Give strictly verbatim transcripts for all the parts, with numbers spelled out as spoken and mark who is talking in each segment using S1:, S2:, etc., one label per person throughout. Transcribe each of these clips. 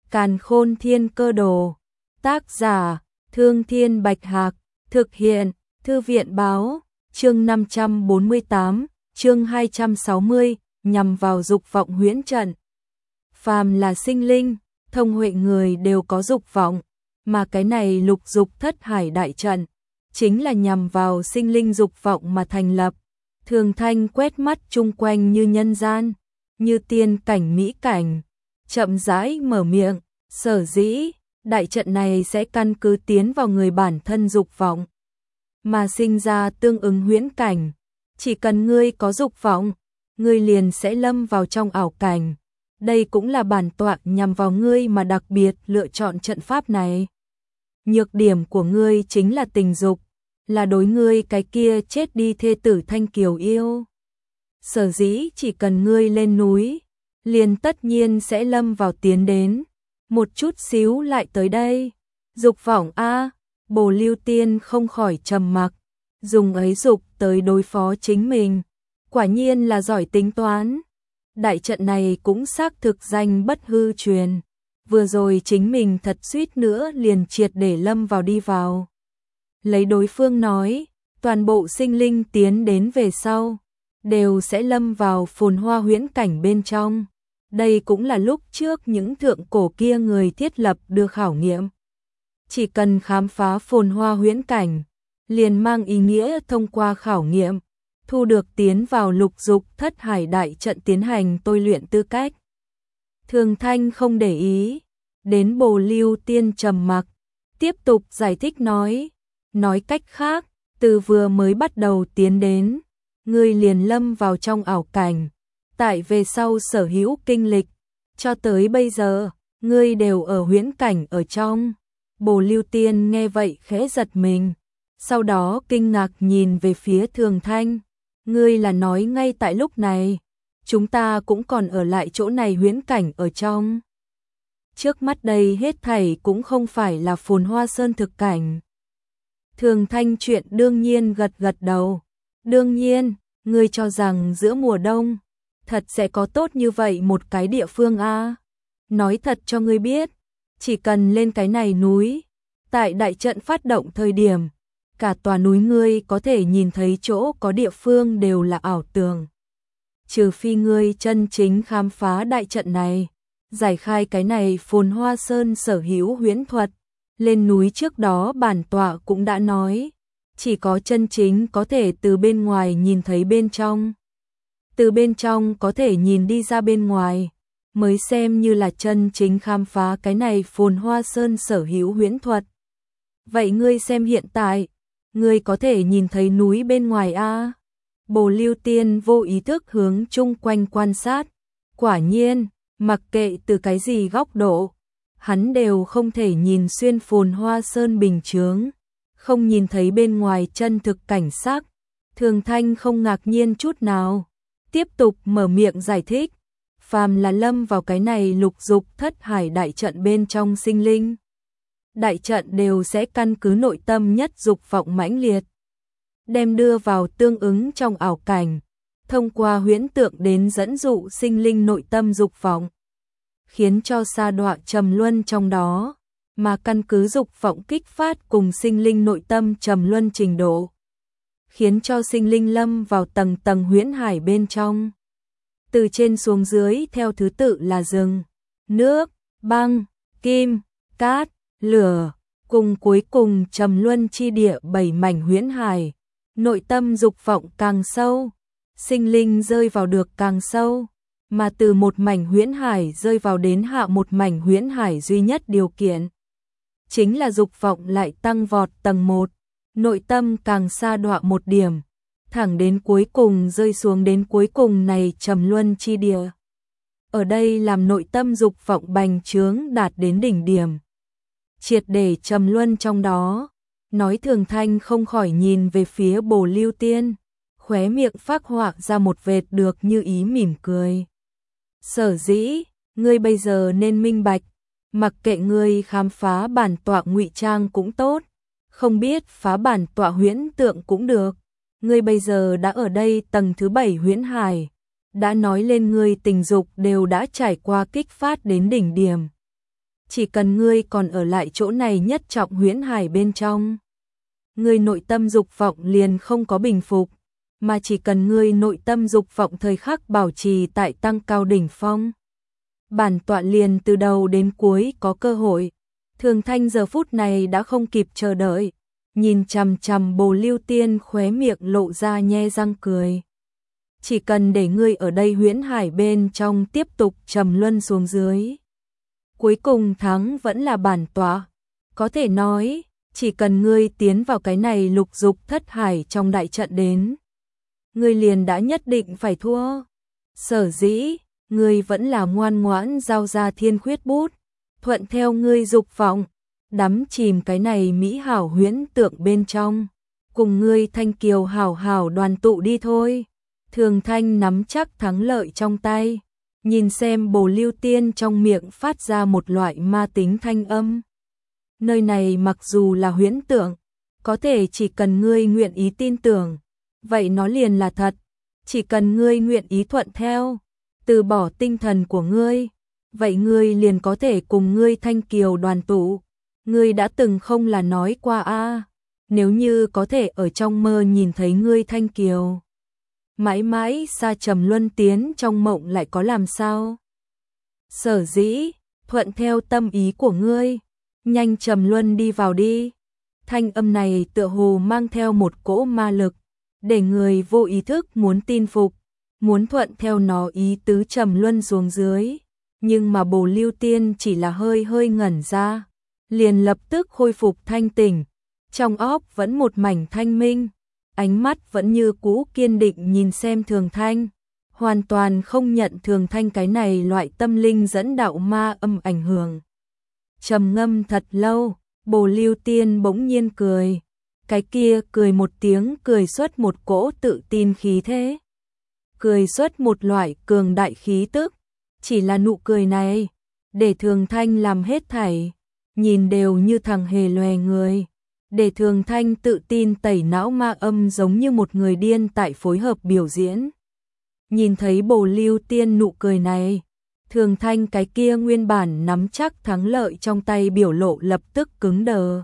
S1: Càn Khôn Thiên Cơ Đồ. Tác giả: Thương Thiên Bạch Hạc. Thực hiện: Thư viện Báo. Chương năm trăm bốn mươi tám, chương hai trăm sáu mươi, nhằm vào dục vọng huyễn trận. Phàm là sinh linh, thông huệ người đều có dục vọng, mà cái này lục dục thất hải đại trận chính là nhằm vào sinh linh dục vọng mà thành lập. Thường Thanh quét mắt chung quanh như nhân gian, như tiên cảnh mỹ cảnh, chậm rãi mở miệng, sở dĩ đại trận này sẽ căn cứ tiến vào người bản thân dục vọng mà sinh ra tương ứng huyễn cảnh. Chỉ cần ngươi có dục vọng, ngươi liền sẽ lâm vào trong ảo cảnh. Đây cũng là bản tọa nhằm vào ngươi mà đặc biệt lựa chọn trận pháp này. Nhược điểm của ngươi chính là tình dục, là đối ngươi cái kia chết đi thê tử Thanh Kiều yêu. Sở dĩ chỉ cần ngươi lên núi, liền tất nhiên sẽ lâm vào tiến đến, một chút xíu lại tới đây. Dục vọng a, Bồ Lưu Tiên không khỏi trầm mặc, dùng ấy dục tới đối phó chính mình, quả nhiên là giỏi tính toán. Đại trận này cũng xác thực danh bất hư truyền, vừa rồi chính mình thật suýt nữa liền triệt để lâm vào đi vào. Lấy đối phương nói, toàn bộ sinh linh tiến đến về sau, đều sẽ lâm vào phồn hoa huyễn cảnh bên trong. Đây cũng là lúc trước những thượng cổ kia người thiết lập đưa khảo nghiệm. Chỉ cần khám phá phồn hoa huyễn cảnh, liền mang ý nghĩa thông qua khảo nghiệm, thu được tiến vào lục dục thất hải đại trận tiến hành tôi luyện tư cách. Thường Thanh không để ý, đến Bồ Lưu Tiên trầm mặc, tiếp tục giải thích nói, nói cách khác, từ vừa mới bắt đầu tiến đến, ngươi liền lâm vào trong ảo cảnh, tại về sau sở hữu kinh lịch, cho tới bây giờ, ngươi đều ở huyễn cảnh ở trong. Bồ Lưu Tiên nghe vậy khẽ giật mình, sau đó kinh ngạc nhìn về phía Thường Thanh, ngươi là nói ngay tại lúc này, chúng ta cũng còn ở lại chỗ này huyễn cảnh ở trong. Trước mắt đây hết thảy cũng không phải là phồn hoa sơn thực cảnh. Thường Thanh chuyện đương nhiên gật gật đầu, đương nhiên, ngươi cho rằng giữa mùa đông, thật sẽ có tốt như vậy một cái địa phương a? Nói thật cho ngươi biết, chỉ cần lên cái này núi, tại đại trận phát động thời điểm, cả tòa núi ngươi có thể nhìn thấy chỗ có địa phương đều là ảo tưởng. Trừ phi ngươi chân chính khám phá đại trận này, giải khai cái này phồn hoa sơn sở hữu huyễn thuật. Lên núi trước đó bản tọa cũng đã nói, chỉ có chân chính có thể từ bên ngoài nhìn thấy bên trong. Từ bên trong có thể nhìn đi ra bên ngoài, mới xem như là chân chính khám phá cái này phồn hoa sơn sở hữu huyễn thuật. Vậy ngươi xem hiện tại, ngươi có thể nhìn thấy núi bên ngoài a? Bồ Lưu Tiên vô ý thức hướng chung quanh quan sát, quả nhiên, mặc kệ từ cái gì góc độ, hắn đều không thể nhìn xuyên phồn hoa sơn bình chướng, không nhìn thấy bên ngoài chân thực cảnh sắc. Thường Thanh không ngạc nhiên chút nào, tiếp tục mở miệng giải thích, phàm là lâm vào cái này lục dục thất hải đại trận bên trong sinh linh, đại trận đều sẽ căn cứ nội tâm nhất dục vọng mãnh liệt, đem đưa vào tương ứng trong ảo cảnh, thông qua huyễn tượng đến dẫn dụ sinh linh nội tâm dục vọng, khiến cho sa đọa trầm luân trong đó, mà căn cứ dục vọng kích phát cùng sinh linh nội tâm trầm luân trình độ, khiến cho sinh linh lâm vào tầng tầng huyễn hải bên trong. Từ trên xuống dưới theo thứ tự là rừng, nước, băng, kim, cát, lửa, cùng cuối cùng trầm luân chi địa bảy mảnh huyễn hải. Nội tâm dục vọng càng sâu, sinh linh rơi vào được càng sâu, mà từ một mảnh huyễn hải rơi vào đến hạ một mảnh huyễn hải duy nhất điều kiện chính là dục vọng lại tăng vọt tầng một, nội tâm càng sa đọa một điểm, thẳng đến cuối cùng rơi xuống đến cuối cùng này trầm luân chi địa. Ở đây làm nội tâm dục vọng bành trướng đạt đến đỉnh điểm, triệt để trầm luân trong đó. Nói Thường Thanh không khỏi nhìn về phía Bồ Lưu Tiên, khóe miệng phác họa ra một vệt được như ý mỉm cười. Sở dĩ, ngươi bây giờ nên minh bạch, mặc kệ ngươi khám phá bản tọa ngụy trang cũng tốt, không biết phá bản tọa huyễn tượng cũng được, ngươi bây giờ đã ở đây tầng thứ bảy huyễn hải, đã nói lên ngươi tình dục đều đã trải qua kích phát đến đỉnh điểm. chỉ cần ngươi còn ở lại chỗ này nhất trọng huyễn hải bên trong, ngươi nội tâm dục vọng liền không có bình phục, mà chỉ cần ngươi nội tâm dục vọng thời khắc bảo trì tại tăng cao đỉnh phong, bản tọa liền từ đầu đến cuối có cơ hội. Thường Thanh giờ phút này đã không kịp chờ đợi, nhìn chằm chằm Bồ Lưu Tiên khóe miệng lộ ra nhe răng cười. Chỉ cần để ngươi ở đây huyễn hải bên trong tiếp tục trầm luân xuống dưới, cuối cùng thắng vẫn là bản tọa. Có thể nói, chỉ cần ngươi tiến vào cái này lục dục thất hải trong đại trận đến, ngươi liền đã nhất định phải thua. Sở dĩ, ngươi vẫn là ngoan ngoãn giao ra thiên khuyết bút, thuận theo ngươi dục vọng, đắm chìm cái này mỹ hảo huyễn tượng bên trong, cùng ngươi Thanh Kiều hảo hảo đoàn tụ đi thôi. Thường Thanh nắm chắc thắng lợi trong tay, nhìn xem Bồ Lưu Tiên trong miệng phát ra một loại ma tính thanh âm. Nơi này mặc dù là huyễn tượng, có thể chỉ cần ngươi nguyện ý tin tưởng, vậy nó liền là thật. Chỉ cần ngươi nguyện ý thuận theo, từ bỏ tinh thần của ngươi, vậy ngươi liền có thể cùng ngươi Thanh Kiều đoàn tụ. Ngươi đã từng không là nói qua a, à, nếu như có thể ở trong mơ nhìn thấy ngươi Thanh Kiều, mãi mãi xa trầm luân tiến trong mộng lại có làm sao? Sở dĩ, thuận theo tâm ý của ngươi, nhanh trầm luân đi vào đi. Thanh âm này tựa hồ mang theo một cỗ ma lực, để người vô ý thức muốn tin phục, muốn thuận theo nó ý tứ trầm luân xuống dưới. Nhưng mà Bồ Lưu Tiên chỉ là hơi hơi ngẩn ra, liền lập tức khôi phục thanh tỉnh, trong óc vẫn một mảnh thanh minh, ánh mắt vẫn như cũ kiên định nhìn xem Thường Thanh, hoàn toàn không nhận Thường Thanh cái này loại tâm linh dẫn đạo ma âm ảnh hưởng. Trầm ngâm thật lâu, Bồ Lưu Tiên bỗng nhiên cười, cái kia cười một tiếng cười xuất một cỗ tự tin khí thế, cười xuất một loại cường đại khí tức. Chỉ là nụ cười này, để Thường Thanh làm hết thảy, nhìn đều như thằng hề lòe người, để Thường Thanh tự tin tẩy não ma âm giống như một người điên tại phối hợp biểu diễn. Nhìn thấy Bồ Lưu Tiên nụ cười này, Thường Thanh cái kia nguyên bản nắm chắc thắng lợi trong tay biểu lộ lập tức cứng đờ.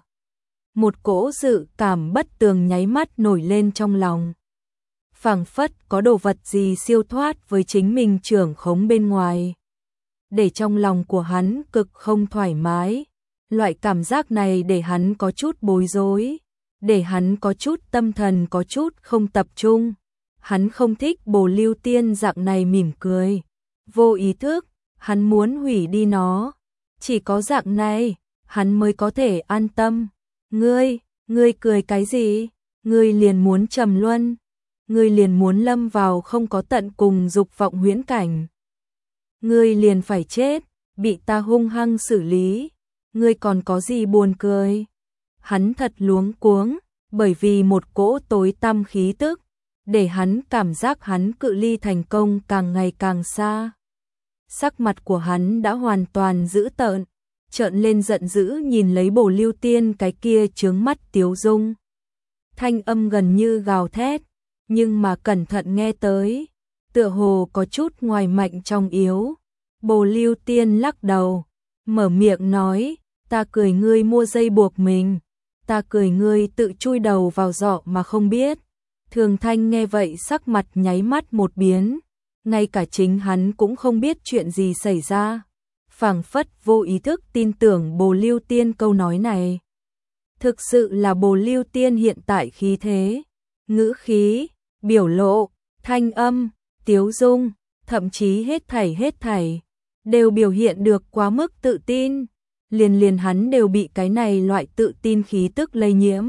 S1: Một cỗ dự cảm bất tường nháy mắt nổi lên trong lòng. Phảng phất có đồ vật gì siêu thoát với chính mình trưởng khống bên ngoài, để trong lòng của hắn cực không thoải mái. Loại cảm giác này để hắn có chút bối rối, để hắn có chút tâm thần có chút không tập trung. Hắn không thích Bồ Lưu Tiên dạng này mỉm cười, vô ý thức, hắn muốn hủy đi nó. Chỉ có dạng này, hắn mới có thể an tâm. Ngươi, ngươi cười cái gì? Ngươi liền muốn trầm luân, ngươi liền muốn lâm vào không có tận cùng dục vọng huyễn cảnh. Ngươi liền phải chết, bị ta hung hăng xử lý. Ngươi còn có gì buồn cười? Hắn thật luống cuống, bởi vì một cỗ tối tăm khí tức, để hắn cảm giác hắn cự ly thành công càng ngày càng xa. Sắc mặt của hắn đã hoàn toàn dữ tợn, trợn lên giận dữ nhìn lấy Bồ Lưu Tiên cái kia trướng mắt tiếu dung. Thanh âm gần như gào thét, nhưng mà cẩn thận nghe tới, tựa hồ có chút ngoài mạnh trong yếu. Bồ Lưu Tiên lắc đầu, mở miệng nói, ta cười ngươi mua dây buộc mình, ta cười ngươi tự chui đầu vào giỏ mà không biết. Thường Thanh nghe vậy sắc mặt nháy mắt một biến, ngay cả chính hắn cũng không biết chuyện gì xảy ra, phảng phất vô ý thức tin tưởng Bồ Lưu Tiên câu nói này. Thực sự là Bồ Lưu Tiên hiện tại khí thế, ngữ khí, biểu lộ, thanh âm, tiếu dung, thậm chí hết thảy hết thảy, đều biểu hiện được quá mức tự tin. Liền liền hắn đều bị cái này loại tự tin khí tức lây nhiễm.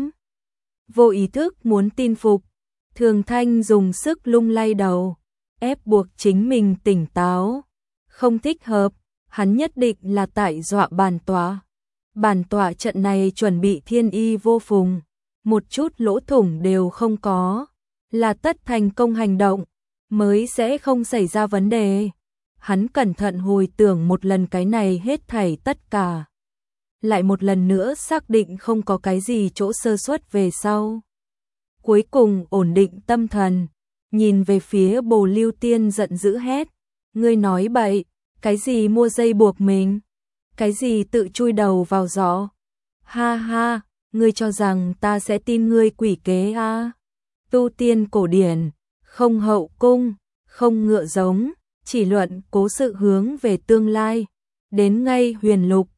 S1: Vô ý thức muốn tin phục, Thường Thanh dùng sức lung lay đầu, ép buộc chính mình tỉnh táo. Không thích hợp, hắn nhất định là tại dọa bản tọa. Bản tọa trận này chuẩn bị thiên y vô phùng, một chút lỗ thủng đều không có, là tất thành công hành động, mới sẽ không xảy ra vấn đề. Hắn cẩn thận hồi tưởng một lần cái này hết thảy tất cả, lại một lần nữa xác định không có cái gì chỗ sơ suất về sau. Cuối cùng ổn định tâm thần, nhìn về phía Bồ Lưu Tiên giận dữ hét, ngươi nói bậy, cái gì mua dây buộc mình? Cái gì tự chui đầu vào gió? Ha ha, ngươi cho rằng ta sẽ tin ngươi quỷ kế à? Tu tiên cổ điển, không hậu cung, không ngựa giống, chỉ luận cố sự hướng về tương lai. Đến ngay huyền lục,